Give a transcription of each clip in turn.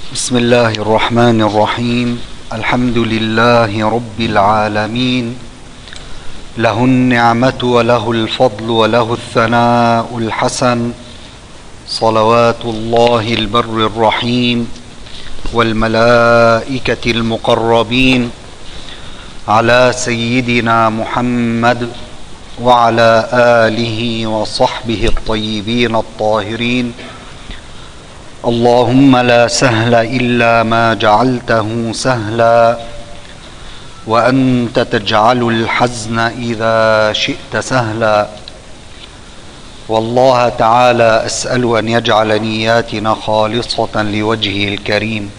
بسم الله الرحمن الرحيم. الحمد لله رب العالمين، له النعمة وله الفضل وله الثناء الحسن، صلوات الله البر الرحيم والملائكة المقربين على سيدنا محمد وعلى آله وصحبه الطيبين الطاهرين. اللهم لا سهل إلا ما جعلته سهلا، وأنت تجعل الحزن إذا شئت سهلا. والله تعالى أسأل أن يجعل نياتنا خالصة لوجهه الكريم.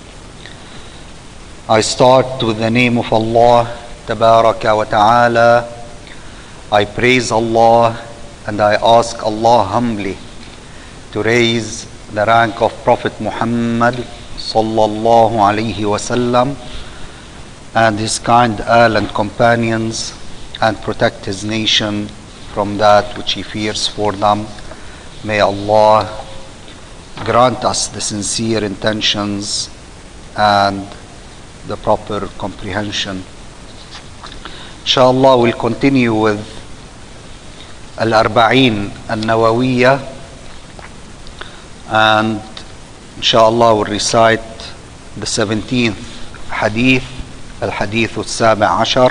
I start with the name of Allah Tabaraka wa Ta'ala. I praise Allah and I ask Allah humbly to raise the rank of Prophet Muhammad sallallahu alayhi wasallam and his kind Ahl and companions, and protect his nation from that which he fears for them. May Allah grant us the sincere intentions and the proper comprehension. Inshallah, we'll continue with Al-Arba'in Al-Nawawiyya, and inshallah we'll recite the 17th hadith, Al-Hadith Al-Sabi' Ashar,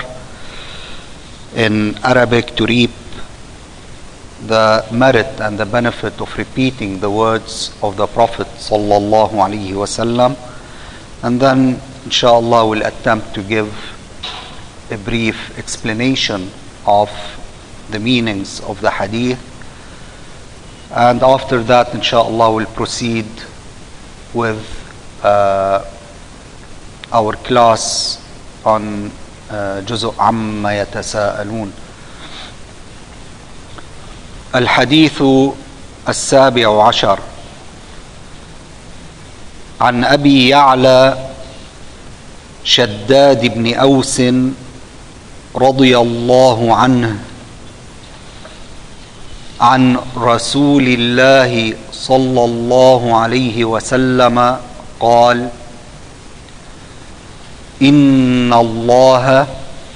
in Arabic, to reap the merit and the benefit of repeating the words of the Prophet sallallahu alaihi wasallam, and then inshallah we'll attempt to give a brief explanation of the meanings of the hadith, and after that inshallah we'll proceed with our class on جزء عما يتساءلون. الحديث السابع عشر عن أبي يعلى شداد بن أوس رضي الله عنه عن رسول الله صلى الله عليه وسلم قال: إن الله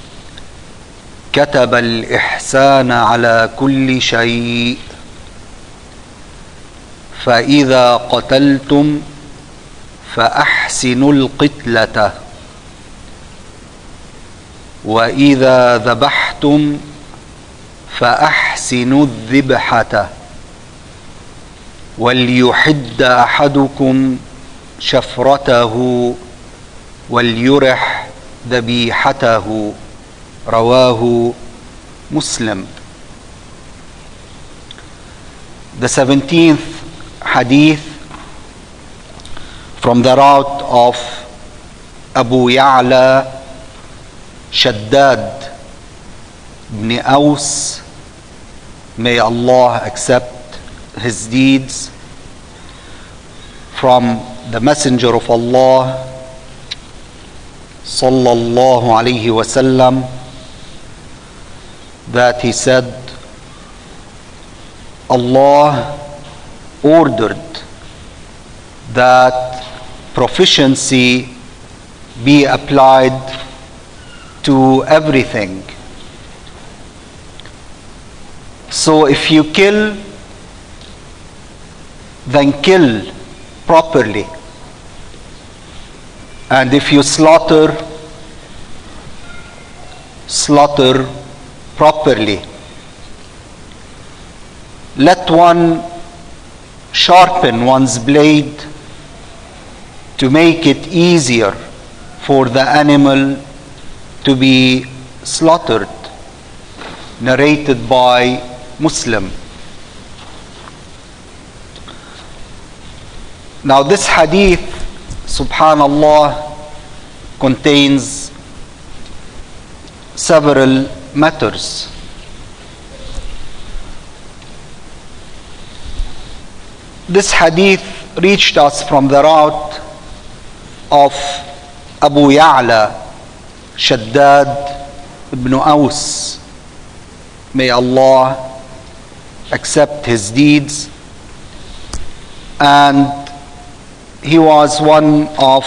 كتب الإحسان على كل شيء، فإذا قتلتم فأحسنوا القتلة، وإذا ذبحتم فأحسنوا الذبحة، وليحد أحدكم شفرته وليرح ذبيحته. رواه Muslim. The 17th hadith from the route of Abu Ya'la Shaddad ibn Aus, may Allah accept his deeds, from the Messenger of Allah sallallahu alayhi wasallam, that he said, Allah ordered that proficiency be applied to everything. So if you kill, then kill properly, and if you slaughter, slaughter properly. Let one sharpen one's blade to make it easier for the animal to be slaughtered. Narrated by Muslim. Now this hadith, subhanallah, contains several matters. This hadith reached us from the route of Abu Ya'la Shaddad ibn Aus. May Allah accept his deeds. And he was one of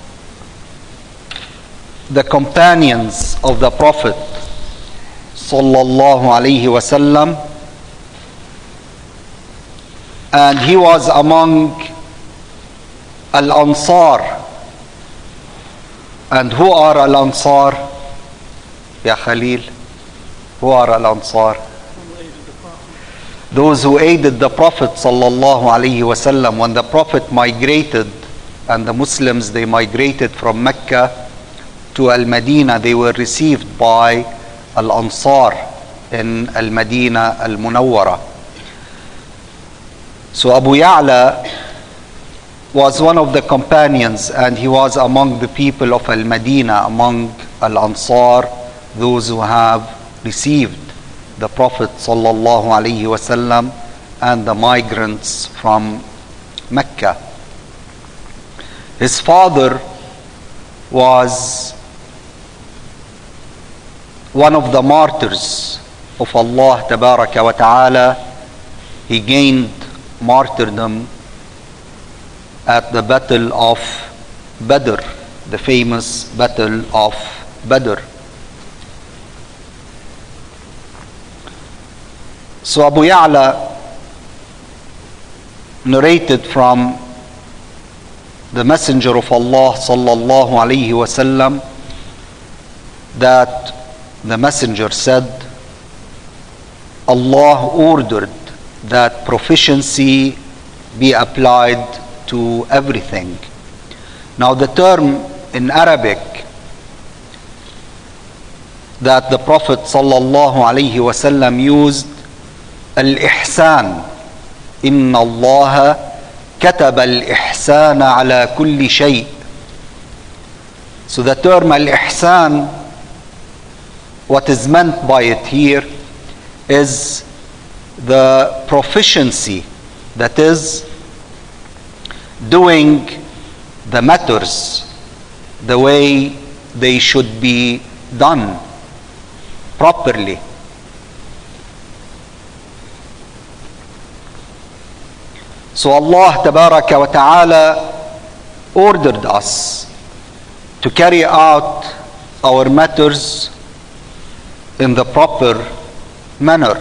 the companions of the Prophet sallallahu alaihi wasallam, and he was among Al-Ansar. And who are Al-Ansar? Ya Khalil, who are Al-Ansar? Those who aided the Prophet sallallahu alaihi wasallam when the Prophet migrated, and the Muslims, they migrated from Mecca to Al-Madinah. They were received by Al-Ansar in Al-Madinah Al-Munawwara. So Abu Ya'la was one of the companions, and he was among the people of Al-Madinah, among Al-Ansar, those who have received the Prophet sallallahu alaihi wasallam and the migrants from Mecca. His father was one of the martyrs of Allah Tabaraka wa Ta'ala. He gained martyrdom at the Battle of Badr, the famous Battle of Badr. So Abu Ya'la narrated from the Messenger of Allah sallallahu alaihi wasallam that the Messenger said, Allah ordered that proficiency be applied to everything. Now the term in Arabic that the Prophet sallallahu alaihi wasallam used, al-ihsan, inna Allah kataba al-ihsana ala kulli shay. So the term al-ihsan, what is meant by it here is the proficiency, that is doing the matters the way they should be done properly. So Allah Tabaraka wa Ta'ala ordered us to carry out our matters in the proper manner.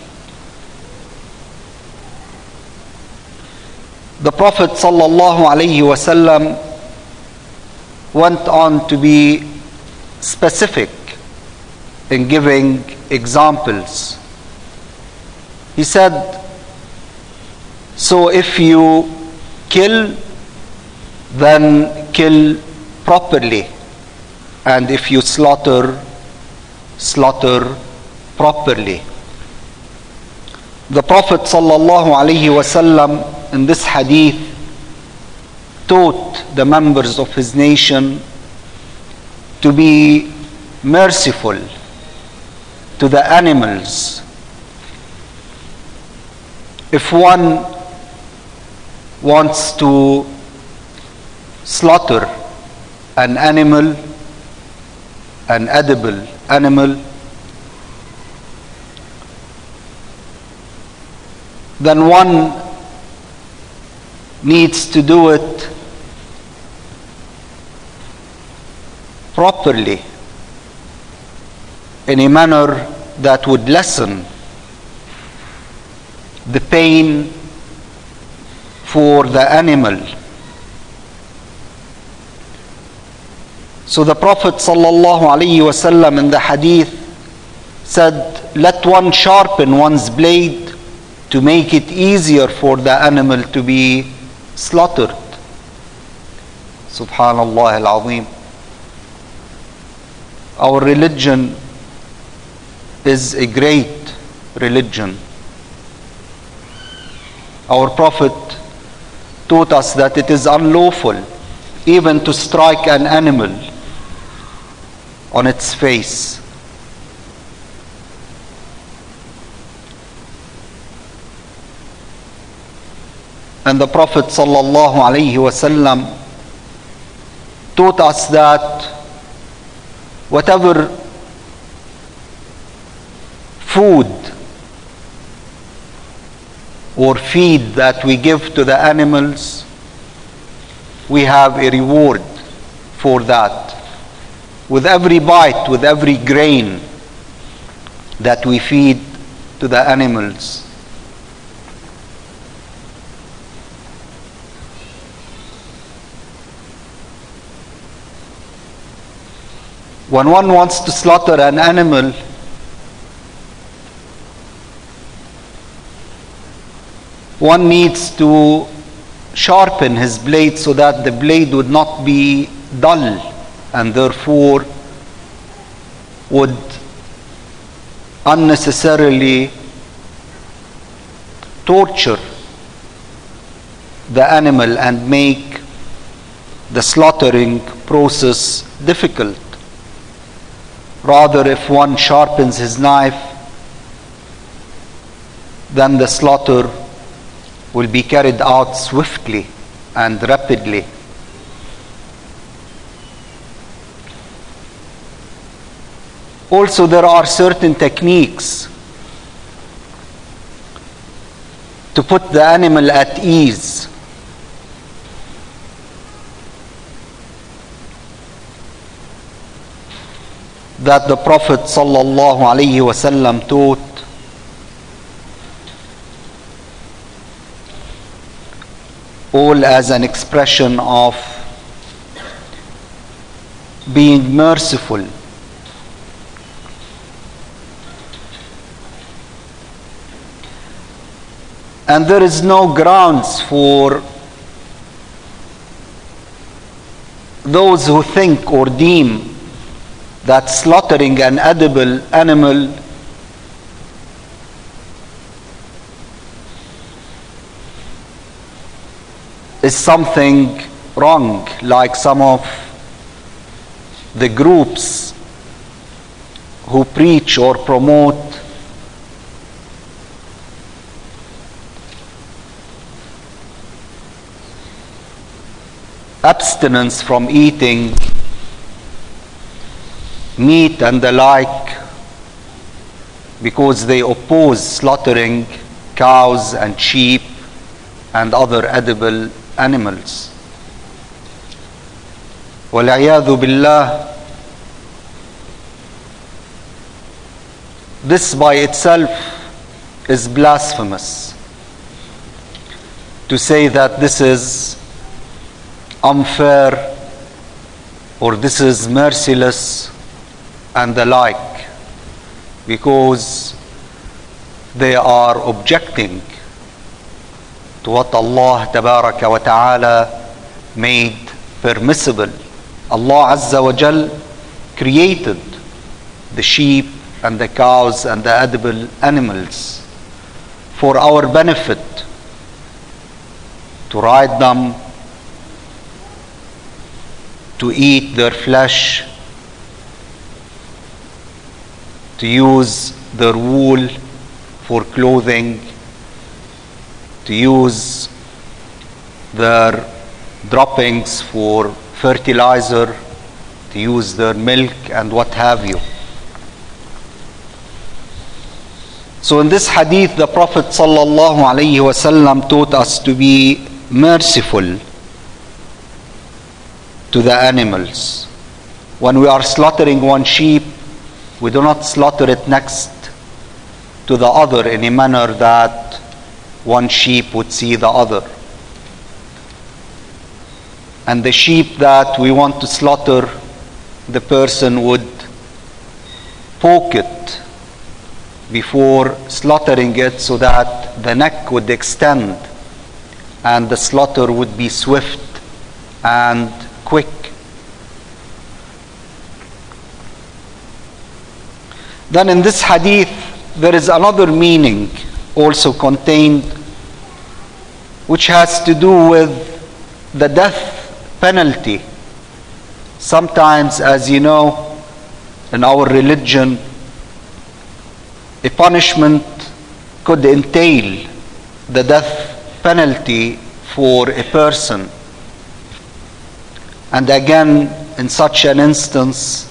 The Prophet sallallahu alaihi wasallam went on to be specific in giving examples. He said, so if you kill, then kill properly, and if you slaughter, slaughter properly. The Prophet sallallahu alaihi wasallam in this hadith taught the members of his nation to be merciful to the animals. If one wants to slaughter an animal, an edible animal, then one needs to do it properly, in a manner that would lessen the pain for the animal. So the Prophet sallallahu alaihi wasallam in the hadith said, let one sharpen one's blade to make it easier for the animal to be slaughtered. Subhanallah al-Azim. Our religion is a great religion. Our Prophet taught us that it is unlawful even to strike an animal on its face. And the Prophet sallallahu alaihi wasallam taught us that whatever food or feed that we give to the animals we have a reward for that. With every bite, with every grain that we feed to the animals. When one wants to slaughter an animal, one needs to sharpen his blade so that the blade would not be dull and therefore would unnecessarily torture the animal and make the slaughtering process difficult. Rather, if one sharpens his knife, then the slaughter will be carried out swiftly and rapidly. Also, there are certain techniques to put the animal at ease. That the Prophet sallallahu alaihi wasallam taught. All as an expression of being merciful. And there is no grounds for those who think or deem that slaughtering an edible animal is something wrong, like some of the groups who preach or promote abstinence from eating meat and the like, because they oppose slaughtering cows and sheep and other edible animals. وَالْعِيَاذُ بِاللَّهِ. This by itself is blasphemous. To say that this is unfair or this is merciless and the like, because they are objecting to what Allah Tabaraka wa Ta'ala made permissible. Allah Azza wa Jal created the sheep and the cows and the edible animals for our benefit, to ride them, to eat their flesh, to use their wool for clothing, to use their droppings for fertilizer, to use their milk and what have you. So in this hadith, the Prophet sallallahu alaihi wasallam taught us to be merciful to the animals. When we are slaughtering one sheep, we do not slaughter it next to the other in a manner that one sheep would see the other. And the sheep that we want to slaughter, the person would poke it before slaughtering it so that the neck would extend and the slaughter would be swift and quick. Then in this hadith, there is another meaning also contained, which has to do with the death penalty. Sometimes, as you know, in our religion, a punishment could entail the death penalty for a person. And again, in such an instance,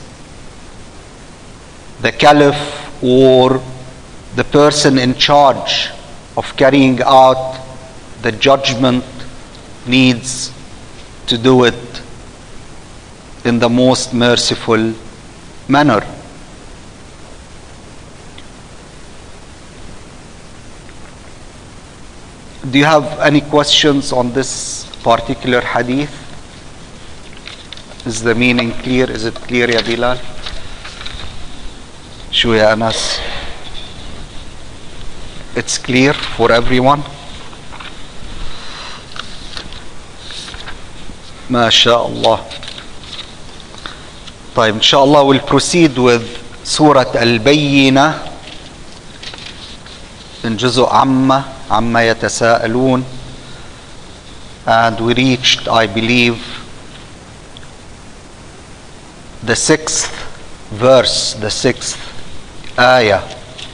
the caliph or the person in charge of carrying out the judgment needs to do it in the most merciful manner. Do you have any questions on this particular hadith? Is the meaning clear? Is it clear, ya Bilal? شو يا أنس? It's clear for everyone? ما شاء الله. طيب إن شاء الله we'll proceed with سورة البينة in جزء عما يتساءلون, and we reached, I believe, the 6th verse, the 6th ayah.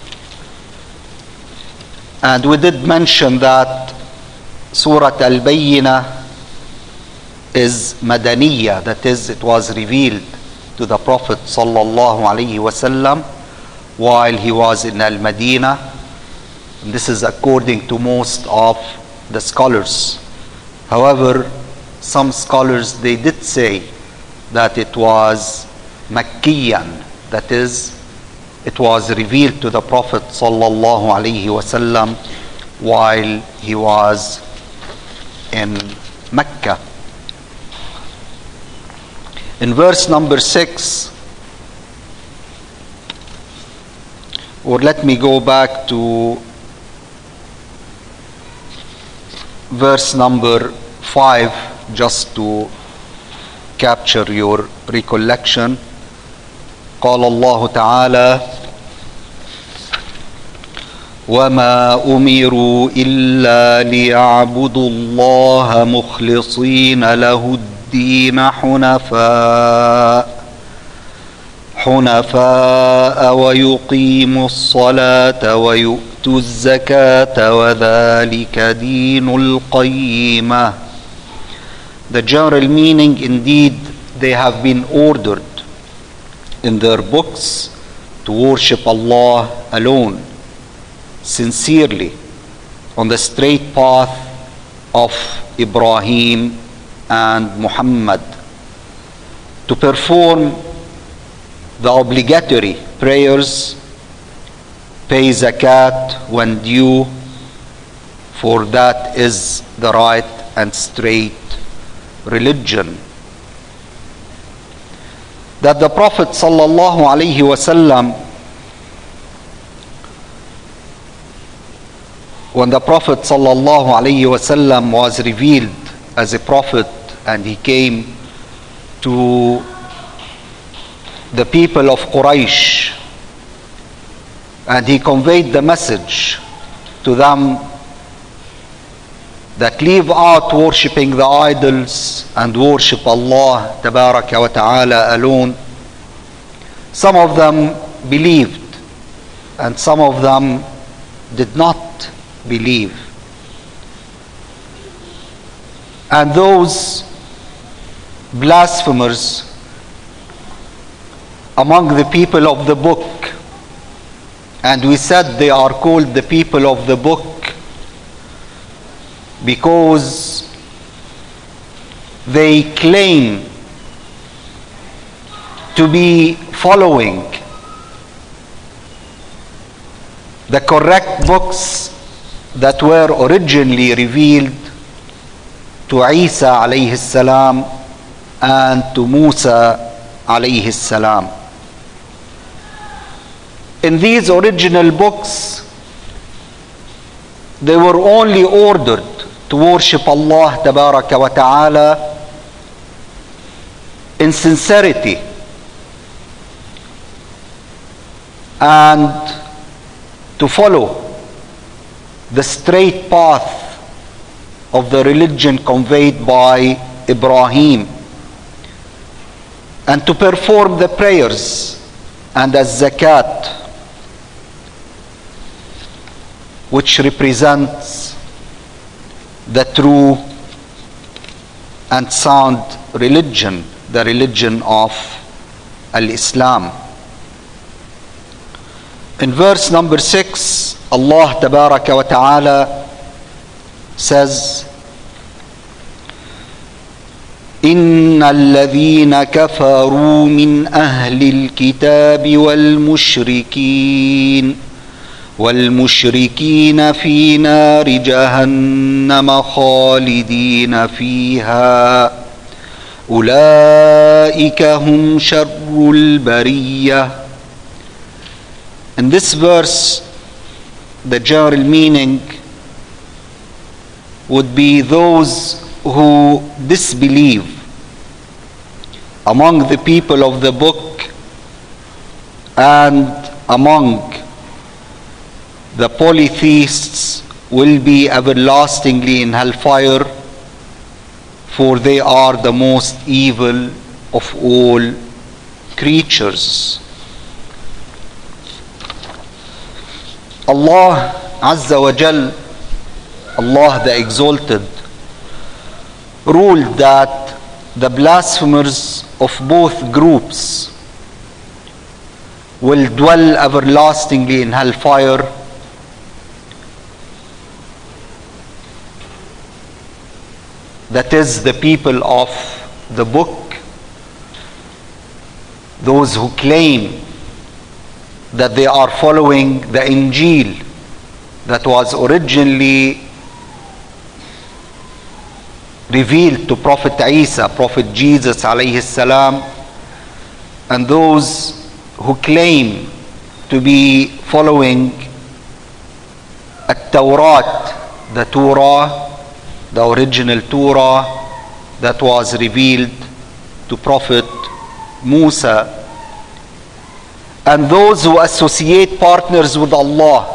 And we did mention that Surah Al-Bayyinah is Madaniyah, that is, it was revealed to the Prophet sallallahu alaihi wasallam while he was in Al-Madinah. This is according to most of the scholars. However, some scholars, they did say that it was Makkiyan, that is, it was revealed to the Prophet sallallahu alaihi wasallam while he was in Mecca. In verse number 6, or let me go back to verse number 5 just to capture your recollection. قال الله تعالى: وما أمروا إلا ليعبدوا الله مخلصين له الدين حنفاء ويقيموا الصلاة ويؤتوا الزكاة وذلك دين القيمة. The general meaning, indeed, they have been ordered in their books to worship Allah alone, sincerely, on the straight path of Ibrahim and Muhammad, to perform the obligatory prayers, pay zakat when due, for that is the right and straight religion. That the Prophet sallallahu alaihi wasallam, when the Prophet sallallahu alaihi wasallam was revealed as a prophet and he came to the people of Quraysh and he conveyed the message to them that leave out worshipping the idols and worship Allah tabaraka wa ta'ala alone. Some of them believed and some of them did not believe. And those blasphemers among the people of the book, and we said they are called the people of the book because they claim to be following the correct books that were originally revealed to Isa alayhi salam and to Musa alayhi salam. In these original books, they were only ordered to worship Allah tabaraka wa ta'ala in sincerity and to follow the straight path of the religion conveyed by Ibrahim, and to perform the prayers and the zakat, which represents the true and sound religion, the religion of Al-Islam. In verse number 6, Allah tabaraka wa ta'ala says, إن الذين كفروا من أهل الكتاب والمشركين في نار جهنم خالدين فيها أولئك هم شر البرية. In this verse, the general meaning would be those who disbelieve among the people of the book and among the polytheists will be everlastingly in hellfire, for they are the most evil of all creatures. Allah Azza wa Jal, Allah the Exalted, ruled that the blasphemers of both groups will dwell everlastingly in hellfire, that is the people of the book, those who claim that they are following the Injil that was originally revealed to Prophet Isa, Prophet Jesus alayhi salam, and those who claim to be following at-Tawrat, the Torah, the original Torah that was revealed to Prophet Musa, and those who associate partners with Allah,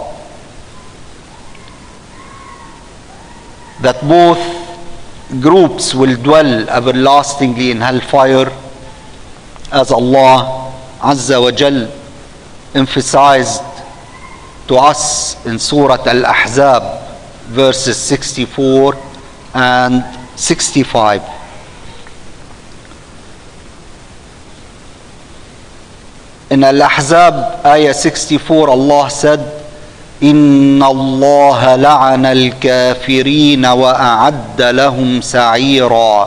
that both groups will dwell everlastingly in hellfire, as Allah Azza wa Jal emphasized to us in Surah Al-Ahzab verses 64 and 65. In Al-Ahzab ayah 64, Allah said, إن الله لعن الكافرين وأعد لهم سعيرا.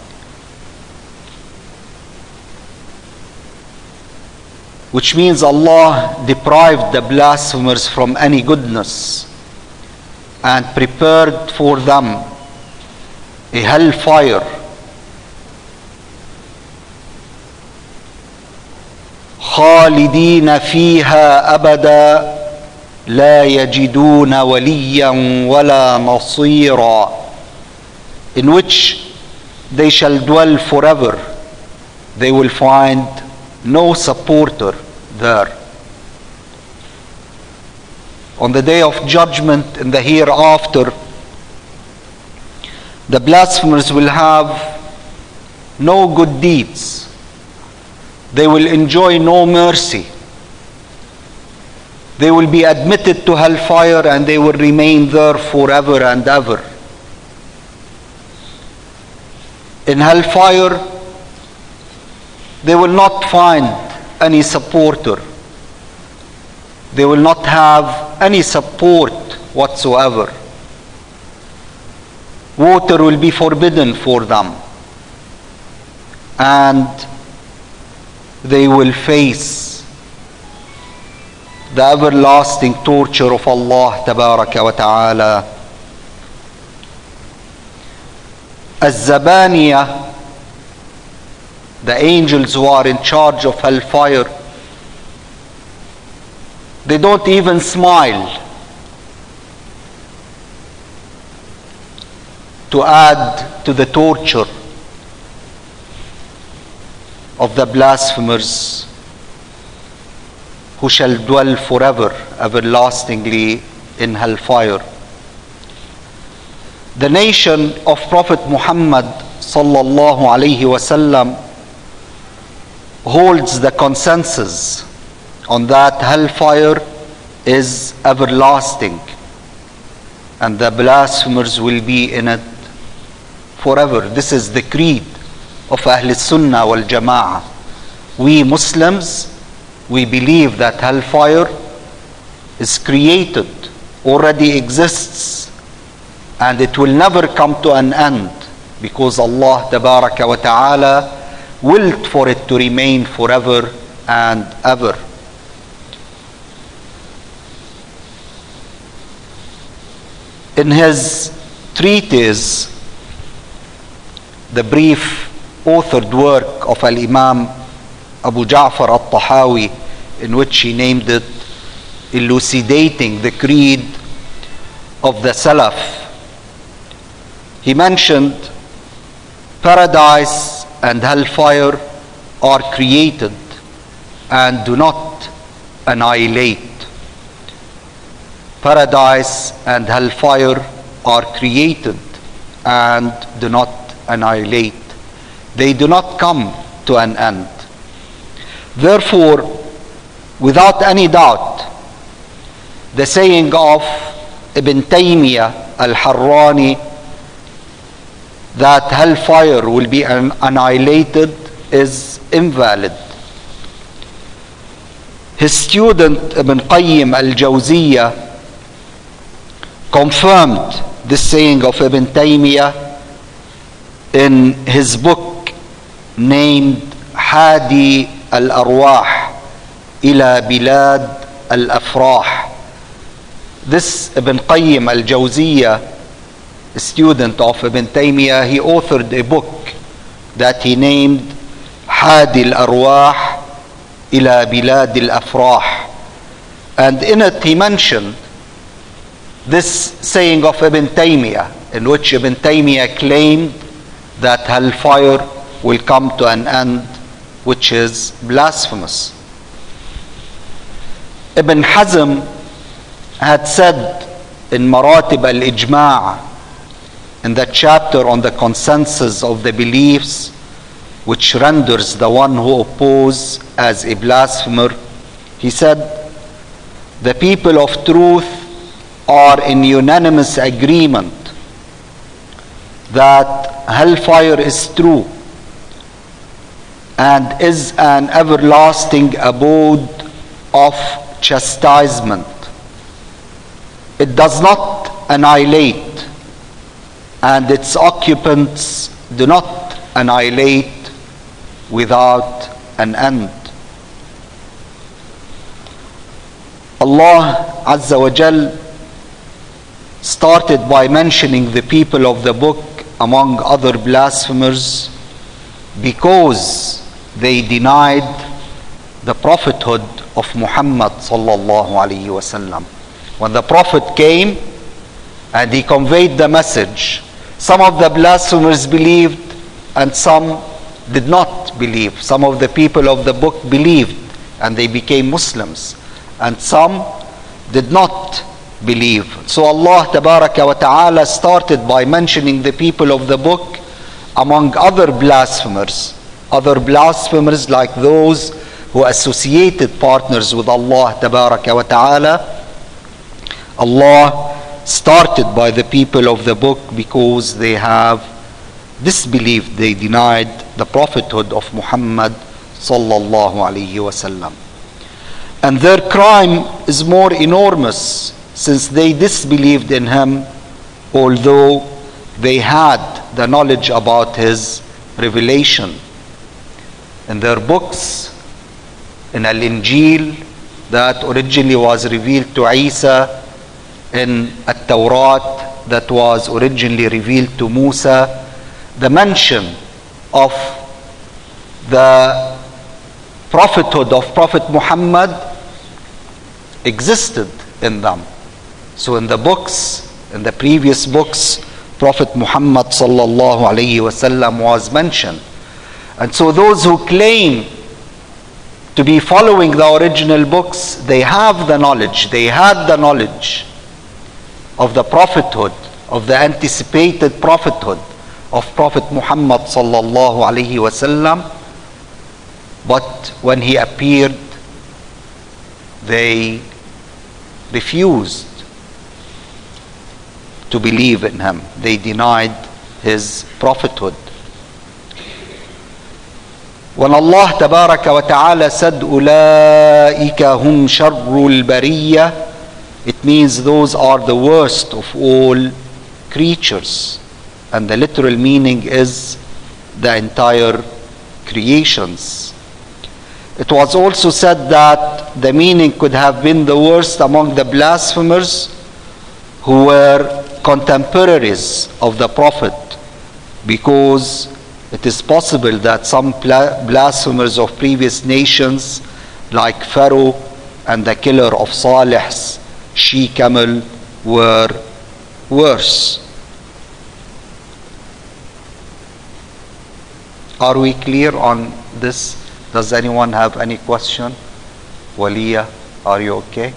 Which means Allah deprived the blasphemers from any goodness and prepared for them a hellfire, خالدين فيها أبدا لا يجدون وليا ولا نصيرا, in which they shall dwell forever. They will find no supporter there. On the day of judgment in the hereafter, the blasphemers will have no good deeds. They will enjoy no mercy. They will be admitted to hellfire and they will remain there forever and ever. In hellfire, they will not find any supporter. They will not have any support whatsoever. Water will be forbidden for them, and they will face the everlasting torture of Allah Tabaraka wa Ta'ala. Az-Zabaniya, the angels who are in charge of hellfire, they don't even smile to add to the torture of the blasphemers who shall dwell forever, everlastingly in hellfire. The nation of Prophet Muhammad sallallahu alaihi wasallam holds the consensus on that hellfire is everlasting and the blasphemers will be in it forever. This is the creed of Ahl Sunnah wal Jama'ah. We Muslims, we believe that hellfire is created, already exists, and it will never come to an end because Allah Tabaraka wa Ta'ala willed for it to remain forever and ever. In his treatise, the brief authored work of Al-Imam Abu Ja'far al-Tahawi, in which he named it Elucidating the Creed of the Salaf, he mentioned paradise and hellfire are created and do not annihilate. Paradise and hellfire are created and do not annihilate. They do not come to an end. Therefore, without any doubt, the saying of Ibn Taymiyyah al-Harrani that hellfire will be annihilated is invalid. His student Ibn Qayyim al-Jawziyah confirmed this saying of Ibn Taymiyyah in his book named Hadi al-Arwah ila Bilad al-Afrah. This Ibn Qayyim al-Jawziyah, student of Ibn Taymiyyah, he authored a book that he named Hadi al-Arwah ila Bilad al-Afrah, and in it he mentioned this saying of Ibn Taymiyyah, in which Ibn Taymiyyah claimed that hellfire will come to an end, which is blasphemous. Ibn Hazm had said in Maratib al-Ijma', in the chapter on the consensus of the beliefs, which renders the one who opposes as a blasphemer, he said, the people of truth are in unanimous agreement that hellfire is true and is an everlasting abode of chastisement. It does not annihilate, and its occupants do not annihilate without an end. Allah Azza wa Jal started by mentioning the people of the book among other blasphemers because they denied the prophethood of Muhammad sallallahu alaihi wasallam. When the prophet came and he conveyed the message, some of the blasphemers believed and some did not believe. Some of the people of the book believed and they became Muslims, and some did not believe. So Allah Tabaraka wa Ta'ala started by mentioning the people of the book among other blasphemers like those who associated partners with Allah Tabaraka wa Ta'ala. Allah started by the people of the book because they have disbelieved, they denied the prophethood of Muhammad sallallahu alayhi wasallam. And their crime is more enormous since they disbelieved in him, although they had the knowledge about his revelation. In their books, in Al-Injil that originally was revealed to Isa, in At-Tawrat that was originally revealed to Musa, the mention of the prophethood of Prophet Muhammad existed in them. So in the books, in the previous books, Prophet Muhammad sallallahu alayhi wasallam was mentioned. And so those who claim to be following the original books, they have the knowledge, they had the knowledge of the prophethood, of the anticipated prophethood of Prophet Muhammad sallallahu alayhi wasallam, but when he appeared, they refused to believe in him. They denied his prophethood. When Allah Tabaraka wa Ta'ala said, "Ulaika hum sharrul bariyah," it means those are the worst of all creatures. and the literal meaning is the entire creations. It was also said that the meaning could have been the worst among the blasphemers who were contemporaries of the Prophet, because it is possible that some blasphemers of previous nations, like Pharaoh and the killer of Salih's she-camel, were worse. Are we clear on this? Does anyone have any question? Waliya, are you okay?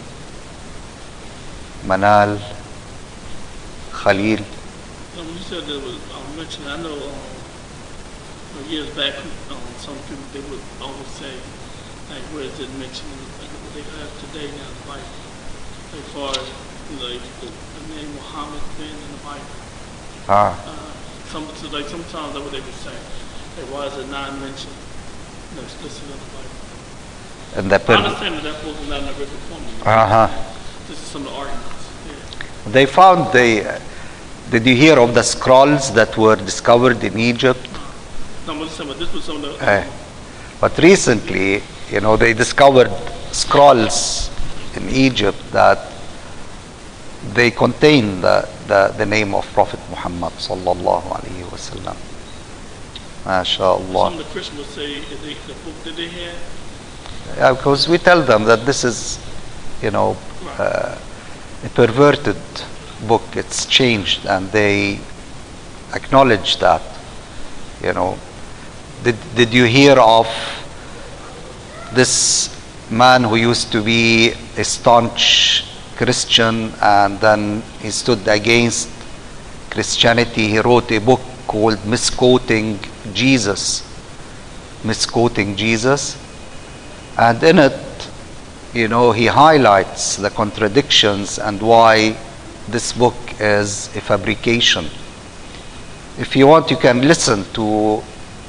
Manal, Khalil. You said there was mentioned, I know years back, some people, they would always say, like, where is it mentioned, like what they have today now in the Bible, as far as like the name Muhammad being in the Bible. Sometimes that's what they would say. Like, why is it not mentioned? Explicit in the Bible. And I understand that was not in the original form. This is some of the arguments. Yeah. They found did you hear of the scrolls that were discovered in Egypt? No, but this was some of the. But recently, they discovered scrolls in Egypt that they contain the name of Prophet Muhammad sallallahu alaihi wasallam. MashaAllah. Some of the Christians would say, the book that they had. Yeah, because we tell them that this is, a perverted book. It's changed, and they acknowledge that. Did you hear of this man who used to be a staunch Christian, and then he stood against Christianity? He wrote a book called Misquoting Jesus, and in it, he highlights the contradictions and why this book is a fabrication. If you want, you can listen to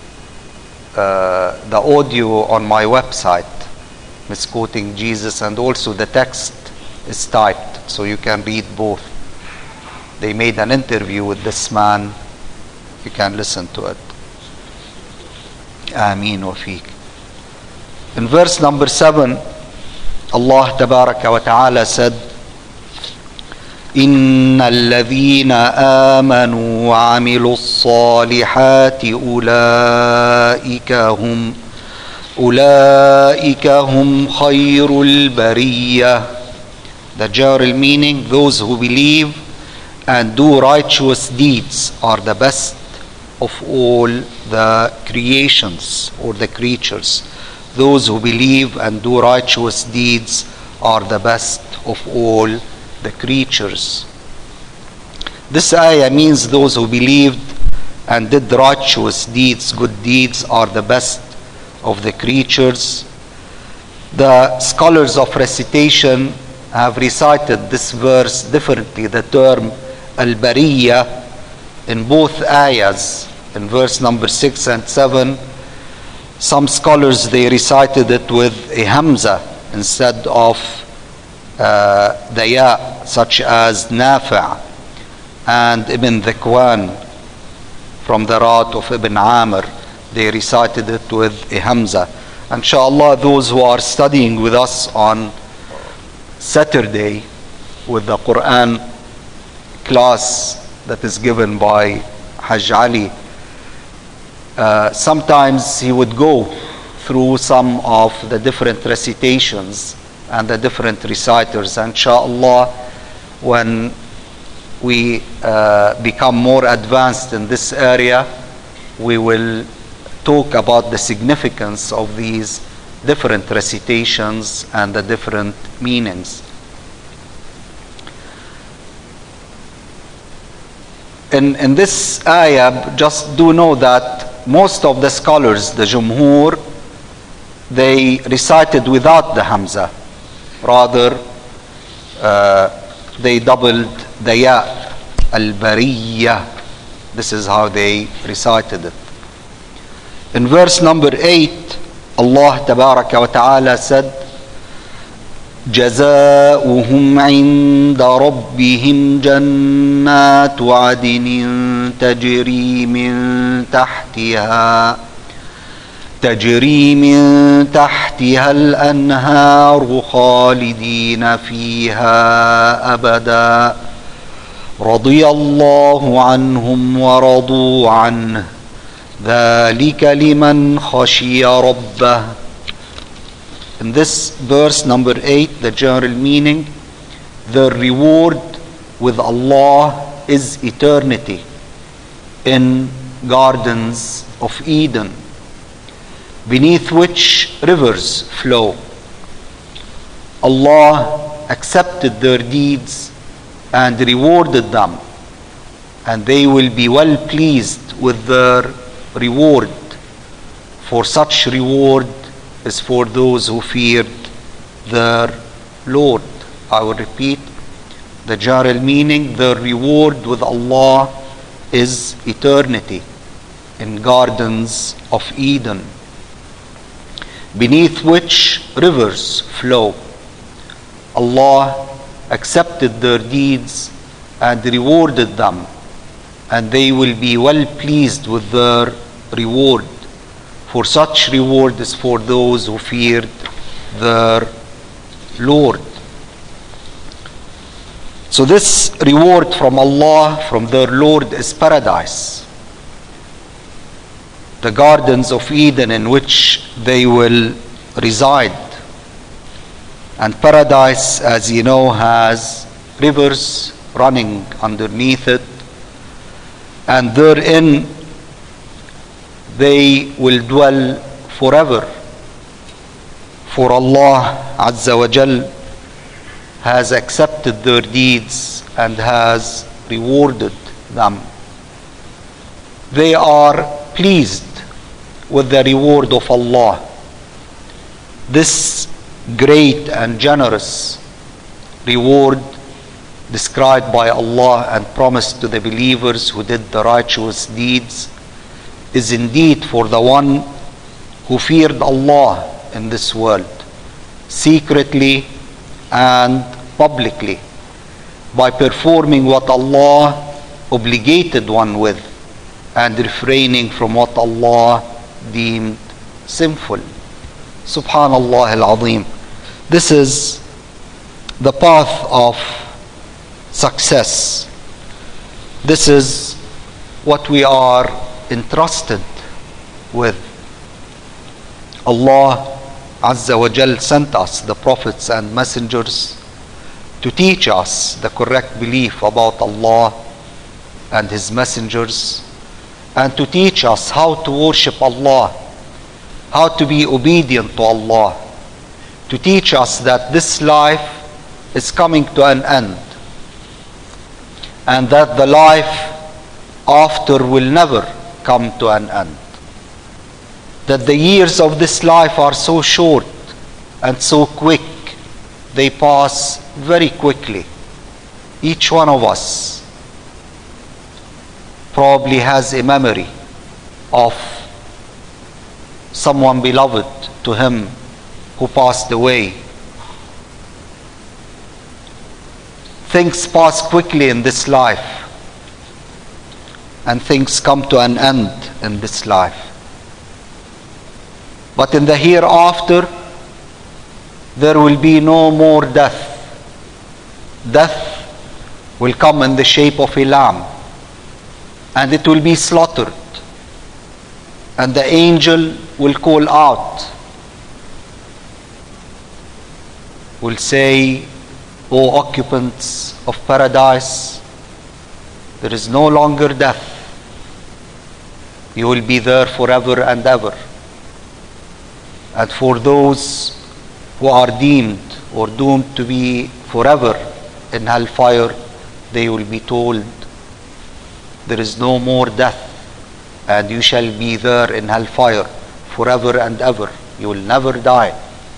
the audio on my website, Misquoting Jesus, and also the text is typed, so you can read both. They made an interview with this man. You can listen to it. Ameen wa feek. In verse number 7, Allah Tabaraka wa Ta'ala said, إن الذين آمنوا وعملوا الصالحات أولئك هم خير البرية. The general meaning, those who believe and do righteous deeds are the best of all the creations or the creatures. Those who believe and do righteous deeds are the best of all the creatures. This ayah means those who believed and did righteous deeds, good deeds, are the best of the creatures. The scholars of recitation have recited this verse differently. The term al-bariyah in both ayahs, in verse number 6 and 7, some scholars, they recited it with a hamza instead of the ya, such as Nafi' and Ibn Dhikwan from the Rat of Ibn Amr. They recited it with a hamza. Inshallah, those who are studying with us on Saturday with the Quran class that is given by Hajj Ali, sometimes he would go through some of the different recitations and the different reciters. Inshallah, when we become more advanced in this area, we will talk about the significance of these different recitations and the different meanings. In this ayah, just do know that most of the scholars, the Jumhur, they recited without the Hamza. Rather, they doubled the Ya, al-Bariyah. This is how they recited it. In verse number 8, Allah Tabaraka wa Ta'ala said, جزاؤهم عند ربهم جنات عدن تجري من تحتها الأنهار خالدين فيها أبدا رضي الله عنهم ورضوا عنه ذلك لمن خشي ربه. In this verse number 8, the general meaning, the reward with Allah is eternity in gardens of Eden, beneath which rivers flow. Allah accepted their deeds and rewarded them, and they will be well pleased with their reward, for such reward is for those who feared their Lord. I will repeat the general meaning, the reward with Allah is eternity in gardens of Eden, beneath which rivers flow. Allah accepted their deeds and rewarded them, and they will be well pleased with their reward, for such reward is for those who feared their Lord. So this reward from Allah, from their Lord, is paradise, the gardens of Eden in which they will reside. And paradise, as you know, has rivers running underneath it, and therein they will dwell forever. For Allah Azza wa Jal has accepted their deeds and has rewarded them. They are pleased with the reward of Allah. This great and generous reward described by Allah and promised to the believers who did the righteous deeds is indeed for the one who feared Allah in this world, secretly and publicly, by performing what Allah obligated one with and refraining from what Allah deemed sinful. Subhanallah al-Azim. This is the path of success. This is what we are entrusted with. Allah Azza wa Jal sent us the prophets and messengers to teach us the correct belief about Allah and His messengers, and to teach us how to worship Allah, how to be obedient to Allah, to teach us that this life is coming to an end, and that the life after will never come to an end. That the years of this life are so short and so quick, they pass very quickly. Each one of us probably has a memory of someone beloved to him who passed away. Things pass quickly in this life, and things come to an end in this life. But in the hereafter, there will be no more death. Death will come in the shape of a lamb, and it will be slaughtered. And the angel will call out, will say, O occupants of paradise, there is no longer death. You will be there forever and ever. And for those who are deemed or doomed to be forever in hellfire, they will be told, there is no more death, and you shall be there in hellfire forever and ever. You will never die.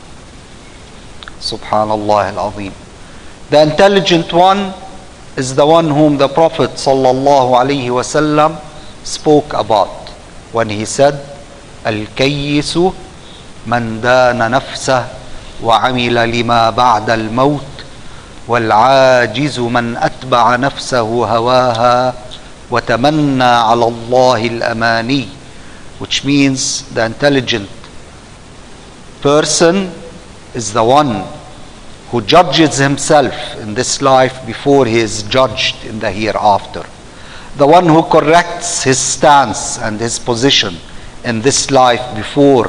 Subhanallah al-Azim. The intelligent one is the one whom the Prophet sallallahu alaihi wasallam spoke about when he said, Al-Kayyisu man dana nafsah وعمل لما بعد الموت والعاجز من أتبع نفسه هواها وتمنى على الله الأماني, which means the intelligent person is the one who judges himself in this life before he is judged in the hereafter. The one who corrects his stance and his position in this life before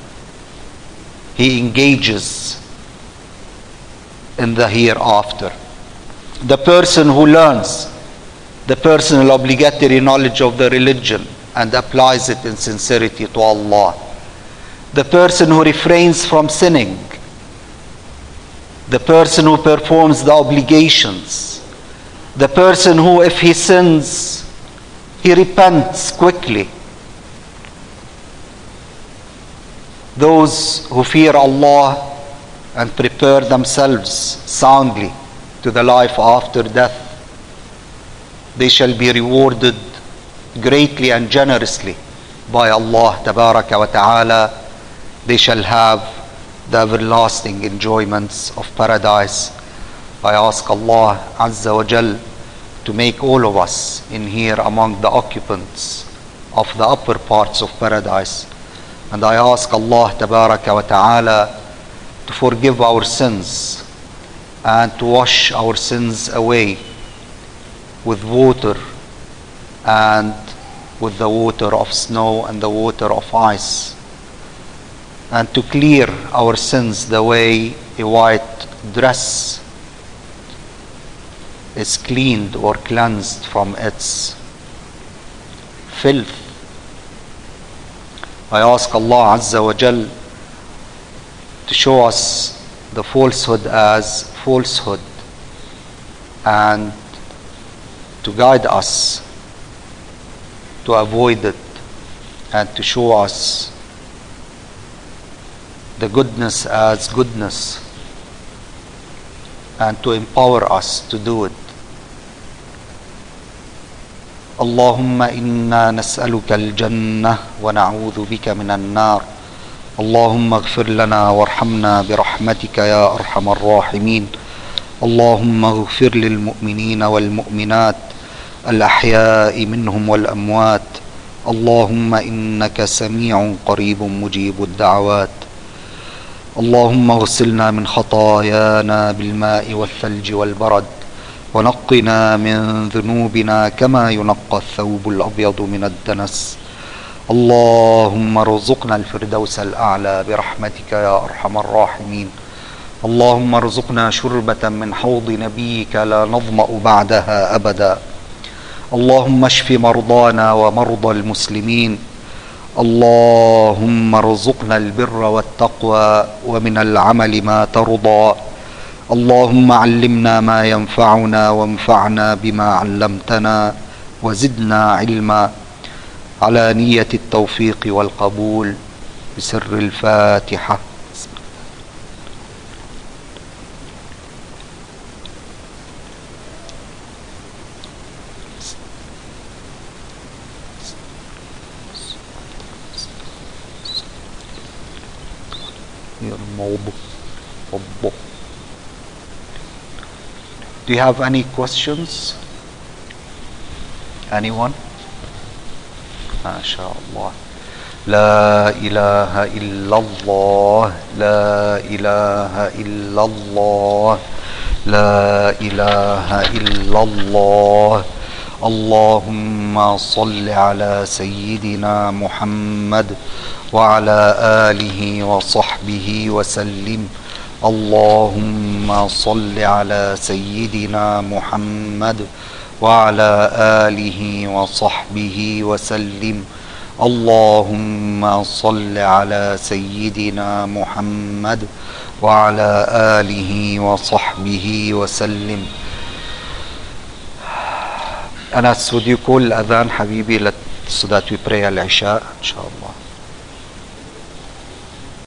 he engages in the hereafter. The person who learns the personal obligatory knowledge of the religion and applies it in sincerity to Allah. The person who refrains from sinning. The person who performs the obligations. The person who, if he sins, he repents quickly. Those who fear Allah and prepare themselves soundly to the life after death, they shall be rewarded greatly and generously by Allah Tabaraka wa Ta'ala. They shall have the everlasting enjoyments of paradise. I ask Allah Azza wa Jal to make all of us in here among the occupants of the upper parts of paradise. And I ask Allah Tabaraka wa Ta'ala to forgive our sins and to wash our sins away with water and with the water of snow and the water of ice, and to clear our sins the way a white dress is cleaned or cleansed from its filth. I ask Allah Azza wa Jal to show us the falsehood as falsehood and to guide us to avoid it, and to show us the goodness as goodness and to empower us to do it. اللهم إنا نسألك الجنة ونعوذ بك من النار. اللهم اغفر لنا وارحمنا برحمتك يا أرحم الراحمين. اللهم اغفر للمؤمنين والمؤمنات الأحياء منهم والأموات. اللهم إنك سميع قريب مجيب الدعوات. اللهم اغسلنا من خطايانا بالماء والثلج والبرد ونقنا من ذنوبنا كما ينقى الثوب الأبيض من الدنس. اللهم ارزقنا الفردوس الأعلى برحمتك يا أرحم الراحمين. اللهم ارزقنا شربة من حوض نبيك لا نظمأ بعدها أبدا. اللهم اشف مرضانا ومرضى المسلمين. اللهم ارزقنا البر والتقوى ومن العمل ما ترضى. اللهم علمنا ما ينفعنا وانفعنا بما علمتنا وزدنا علما. على نية التوفيق والقبول بسر الفاتحة. Do you have any questions? Anyone? MashaAllah. La ilaha illallah. La ilaha illallah. La ilaha illallah. Allahumma salli ala Sayyidina Muhammad wa ala alihi wa sahbihi wa sallim. Allahumma salli ala Sayyidina Muhammad wa ala alihi wa sahbihi wa sallim. Allahumma salli ala Sayyidina Muhammad wa ala alihi wa sahbihi wa sallim. Anas, would you call Adhan, Habibi, so that we pray Al-Isha, inshallah.